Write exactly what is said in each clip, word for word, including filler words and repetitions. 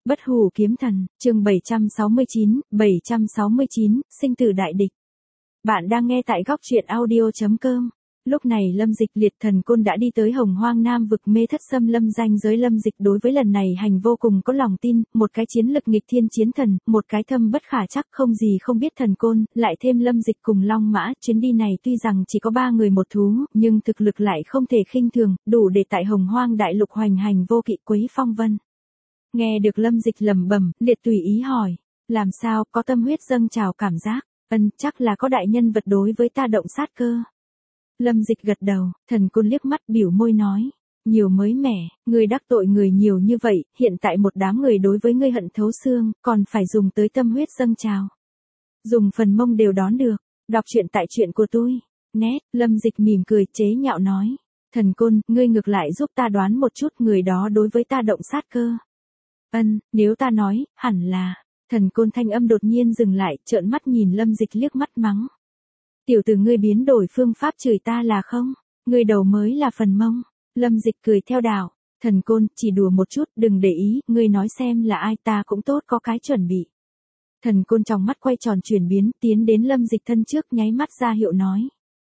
Bất hủ kiếm thần, chương bảy trăm sáu mươi chín, bảy trăm sáu mươi chín, sinh tử đại địch. Bạn đang nghe tại góc truyện audio chấm com. Lúc này Lâm Dịch liệt thần côn đã đi tới Hồng Hoang Nam vực mê thất xâm lâm danh giới. Lâm Dịch đối với lần này hành vô cùng có lòng tin, một cái chiến lực nghịch thiên chiến thần, một cái thâm bất khả chắc không gì không biết thần côn, lại thêm Lâm Dịch cùng Long Mã. Chuyến đi này tuy rằng chỉ có ba người một thú, nhưng thực lực lại không thể khinh thường, đủ để tại Hồng Hoang đại lục hoành hành vô kỵ quấy phong vân. Nghe được Lâm Dịch lẩm bẩm, liệt tùy ý hỏi, làm sao, có tâm huyết dâng trào cảm giác? Ân, chắc là có đại nhân vật đối với ta động sát cơ. Lâm Dịch gật đầu, thần côn liếc mắt biểu môi nói, nhiều mới mẻ, ngươi đắc tội người nhiều như vậy, hiện tại một đám người đối với ngươi hận thấu xương, còn phải dùng tới tâm huyết dâng trào. Dùng phần mông đều đón được, đọc truyện tại truyện của tôi. Nét, Lâm Dịch mỉm cười chế nhạo nói, thần côn, ngươi ngược lại giúp ta đoán một chút người đó đối với ta động sát cơ. Ân, nếu ta nói, hẳn là, thần côn thanh âm đột nhiên dừng lại, trợn mắt nhìn Lâm Dịch liếc mắt mắng. Tiểu tử ngươi biến đổi phương pháp chửi ta là không? Ngươi đầu mới là phần mông. Lâm Dịch cười theo đạo, thần côn, chỉ đùa một chút, đừng để ý, ngươi nói xem là ai, ta cũng tốt có cái chuẩn bị. Thần côn trong mắt quay tròn chuyển biến, tiến đến Lâm Dịch thân trước nháy mắt ra hiệu nói.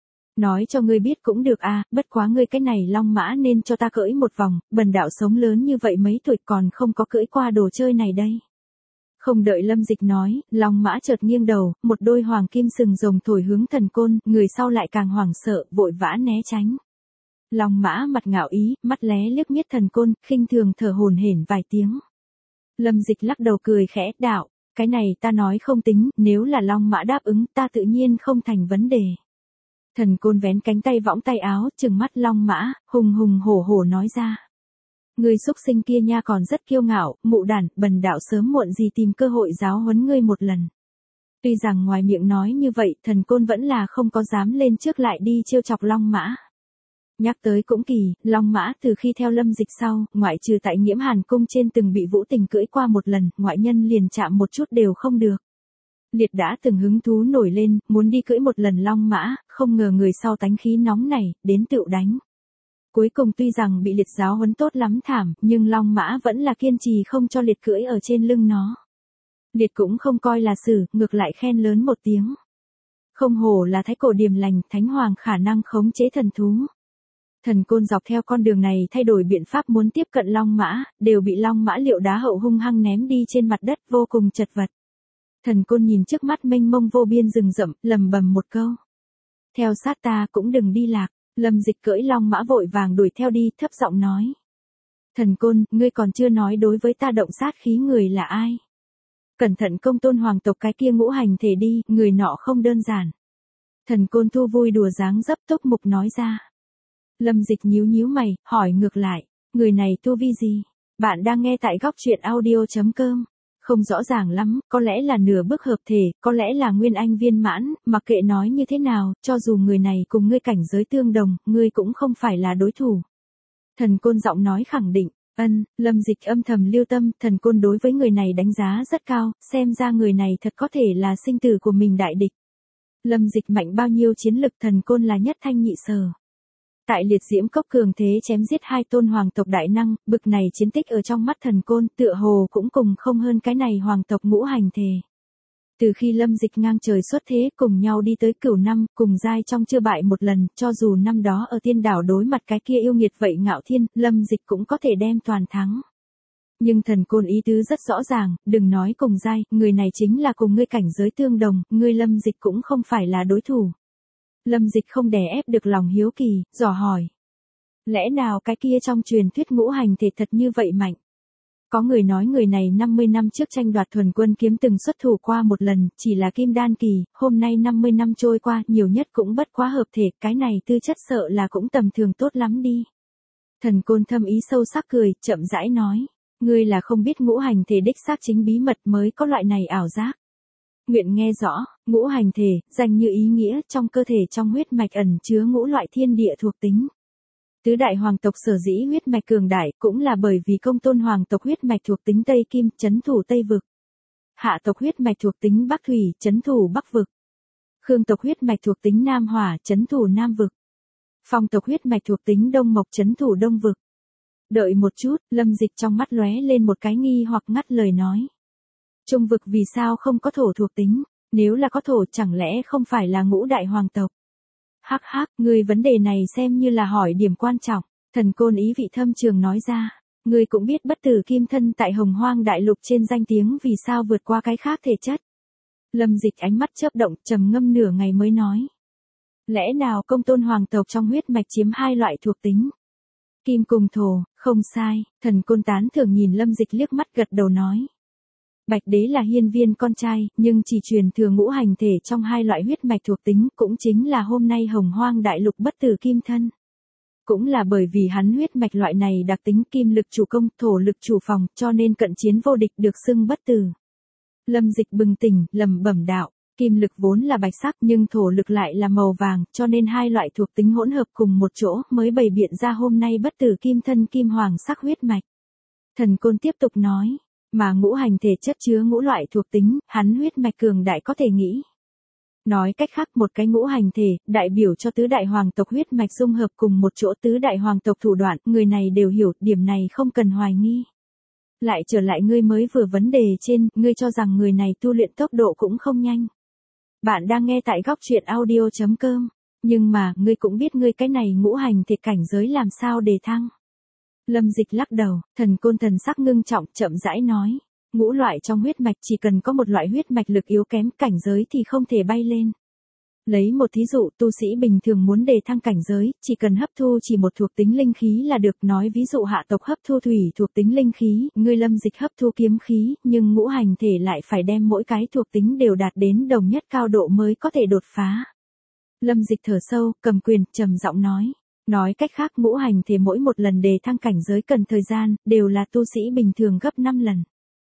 Nói cho ngươi biết cũng được à, bất quá ngươi cái này long mã nên cho ta cưỡi một vòng, bần đạo sống lớn như vậy mấy tuổi còn không có cưỡi qua đồ chơi này đây. Không đợi Lâm Dịch nói, long mã chợt nghiêng đầu, một đôi hoàng kim sừng rồng thổi hướng thần côn, người sau lại càng hoảng sợ, vội vã né tránh. Long mã mặt ngạo ý, mắt lé liếc miết thần côn, khinh thường thở hổn hển vài tiếng. Lâm Dịch lắc đầu cười khẽ, đạo, cái này ta nói không tính, nếu là long mã đáp ứng ta tự nhiên không thành vấn đề. Thần côn vén cánh tay võng tay áo, trừng mắt long mã, hùng hùng hổ hổ nói ra. Ngươi xúc sinh kia nha còn rất kiêu ngạo, mụ đản, bần đạo sớm muộn gì tìm cơ hội giáo huấn ngươi một lần. Tuy rằng ngoài miệng nói như vậy, thần côn vẫn là không có dám lên trước lại đi trêu chọc long mã. Nhắc tới cũng kỳ, long mã từ khi theo Lâm Dịch sau, ngoại trừ tại Nghiễm Hàn cung trên từng bị Vũ Tình cưỡi qua một lần, ngoại nhân liền chạm một chút đều không được. Liệt đã từng hứng thú nổi lên, muốn đi cưỡi một lần long mã, không ngờ người sau tánh khí nóng này, đến tựu đánh. Cuối cùng tuy rằng bị liệt giáo huấn tốt lắm thảm, nhưng long mã vẫn là kiên trì không cho liệt cưỡi ở trên lưng nó. Liệt cũng không coi là xử, ngược lại khen lớn một tiếng. Không hổ là thái cổ điềm lành, thánh hoàng khả năng khống chế thần thú. Thần côn dọc theo con đường này thay đổi biện pháp muốn tiếp cận long mã, đều bị long mã liệu đá hậu hung hăng ném đi trên mặt đất vô cùng chật vật. Thần côn nhìn trước mắt mênh mông vô biên rừng rậm, lầm bầm một câu. Theo sát ta cũng đừng đi lạc. Lâm Dịch cưỡi long mã vội vàng đuổi theo đi, thấp giọng nói. Thần côn, ngươi còn chưa nói đối với ta động sát khí người là ai. Cẩn thận công tôn hoàng tộc cái kia ngũ hành thể đi, người nọ không đơn giản. Thần côn thu vui đùa dáng dấp túc mục nói ra. Lâm Dịch nhíu nhíu mày, hỏi ngược lại, người này tu vi gì? Bạn đang nghe tại góc truyện audio chấm com. Không rõ ràng lắm, có lẽ là nửa bước hợp thể, có lẽ là nguyên anh viên mãn, mặc kệ nói như thế nào, cho dù người này cùng ngươi cảnh giới tương đồng, ngươi cũng không phải là đối thủ. Thần côn giọng nói khẳng định, ân, Lâm Dịch âm thầm lưu tâm, thần côn đối với người này đánh giá rất cao, xem ra người này thật có thể là sinh tử của mình đại địch. Lâm Dịch mạnh bao nhiêu chiến lực, thần côn là nhất thanh nhị sở. Tại liệt diễm cốc cường thế chém giết hai tôn hoàng tộc đại năng, bực này chiến tích ở trong mắt thần côn tựa hồ cũng cùng không hơn cái này hoàng tộc ngũ hành thể. Từ khi Lâm Dịch ngang trời xuất thế cùng nhau đi tới cửu năm, cùng giai trong chưa bại một lần, cho dù năm đó ở tiên đảo đối mặt cái kia yêu nghiệt vậy ngạo thiên, Lâm Dịch cũng có thể đem toàn thắng. Nhưng thần côn ý tứ rất rõ ràng, đừng nói cùng giai, người này chính là cùng ngươi cảnh giới tương đồng, ngươi Lâm Dịch cũng không phải là đối thủ. Lâm Dịch không đè ép được lòng hiếu kỳ, dò hỏi. Lẽ nào cái kia trong truyền thuyết ngũ hành thể thật như vậy mạnh? Có người nói người này năm mươi năm trước tranh đoạt thuần quân kiếm từng xuất thủ qua một lần, chỉ là kim đan kỳ, hôm nay năm mươi năm trôi qua, nhiều nhất cũng bất quá hợp thể, cái này tư chất sợ là cũng tầm thường tốt lắm đi. Thần côn thâm ý sâu sắc cười, chậm rãi nói. Ngươi là không biết ngũ hành thể đích xác chính bí mật mới có loại này ảo giác. Nguyện nghe rõ, ngũ hành thể, danh như ý nghĩa, trong cơ thể trong huyết mạch ẩn chứa ngũ loại thiên địa thuộc tính. Tứ đại hoàng tộc sở dĩ huyết mạch cường đại, cũng là bởi vì công tôn hoàng tộc huyết mạch thuộc tính Tây Kim, trấn thủ Tây Vực. Hạ tộc huyết mạch thuộc tính Bắc Thủy, trấn thủ Bắc Vực. Khương tộc huyết mạch thuộc tính Nam Hỏa, trấn thủ Nam Vực. Phong tộc huyết mạch thuộc tính Đông Mộc, trấn thủ Đông Vực. Đợi một chút, Lâm Dịch trong mắt lóe lên một cái nghi hoặc ngắt lời nói. Trung vực vì sao không có thổ thuộc tính, nếu là có thổ chẳng lẽ không phải là ngũ đại hoàng tộc? Hắc hắc, người vấn đề này xem như là hỏi điểm quan trọng, Thần Côn ý vị thâm trường nói ra. Người cũng biết bất tử kim thân tại Hồng Hoang Đại Lục trên danh tiếng vì sao vượt qua cái khác thể chất. Lâm Dịch ánh mắt chớp động, trầm ngâm nửa ngày mới nói. Lẽ nào công tôn hoàng tộc trong huyết mạch chiếm hai loại thuộc tính? Kim cùng thổ, không sai, Thần Côn tán thưởng nhìn Lâm Dịch liếc mắt gật đầu nói. Bạch đế là hiên viên con trai, nhưng chỉ truyền thừa ngũ hành thể trong hai loại huyết mạch thuộc tính, cũng chính là hôm nay Hồng Hoang Đại Lục bất tử kim thân. Cũng là bởi vì hắn huyết mạch loại này đặc tính kim lực chủ công, thổ lực chủ phòng, cho nên cận chiến vô địch được xưng bất tử. Lâm Dịch bừng tỉnh, lẩm bẩm đạo, kim lực vốn là bạch sắc nhưng thổ lực lại là màu vàng, cho nên hai loại thuộc tính hỗn hợp cùng một chỗ mới bày biện ra hôm nay bất tử kim thân kim hoàng sắc huyết mạch. Thần Côn tiếp tục nói, mà ngũ hành thể chất chứa ngũ loại thuộc tính, hắn huyết mạch cường đại có thể nghĩ. Nói cách khác một cái ngũ hành thể, đại biểu cho tứ đại hoàng tộc huyết mạch dung hợp cùng một chỗ tứ đại hoàng tộc thủ đoạn, người này đều hiểu, điểm này không cần hoài nghi. Lại trở lại ngươi mới vừa vấn đề trên, ngươi cho rằng người này tu luyện tốc độ cũng không nhanh. Bạn đang nghe tại góc truyện audio chấm com, nhưng mà, ngươi cũng biết ngươi cái này ngũ hành thể cảnh giới làm sao đề thăng. Lâm Dịch lắc đầu, Thần Côn thần sắc ngưng trọng, chậm rãi nói. Ngũ loại trong huyết mạch chỉ cần có một loại huyết mạch lực yếu kém cảnh giới thì không thể bay lên. Lấy một thí dụ, tu sĩ bình thường muốn đề thăng cảnh giới, chỉ cần hấp thu chỉ một thuộc tính linh khí là được. Nói ví dụ hạ tộc hấp thu thủy thuộc tính linh khí, ngươi Lâm Dịch hấp thu kiếm khí, nhưng ngũ hành thể lại phải đem mỗi cái thuộc tính đều đạt đến đồng nhất cao độ mới có thể đột phá. Lâm Dịch thở sâu, cầm quyền, trầm giọng nói. Nói cách khác ngũ hành thể mỗi một lần đề thăng cảnh giới cần thời gian, đều là tu sĩ bình thường gấp năm lần.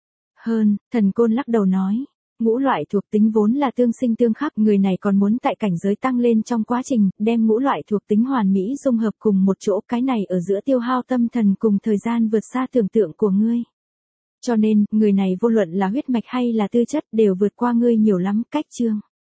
Hơn, Thần Côn lắc đầu nói, ngũ loại thuộc tính vốn là tương sinh tương khắc, người này còn muốn tại cảnh giới tăng lên trong quá trình, đem ngũ loại thuộc tính hoàn mỹ dung hợp cùng một chỗ, cái này ở giữa tiêu hao tâm thần cùng thời gian vượt xa tưởng tượng của ngươi. Cho nên, người này vô luận là huyết mạch hay là tư chất đều vượt qua ngươi nhiều lắm, cách chương.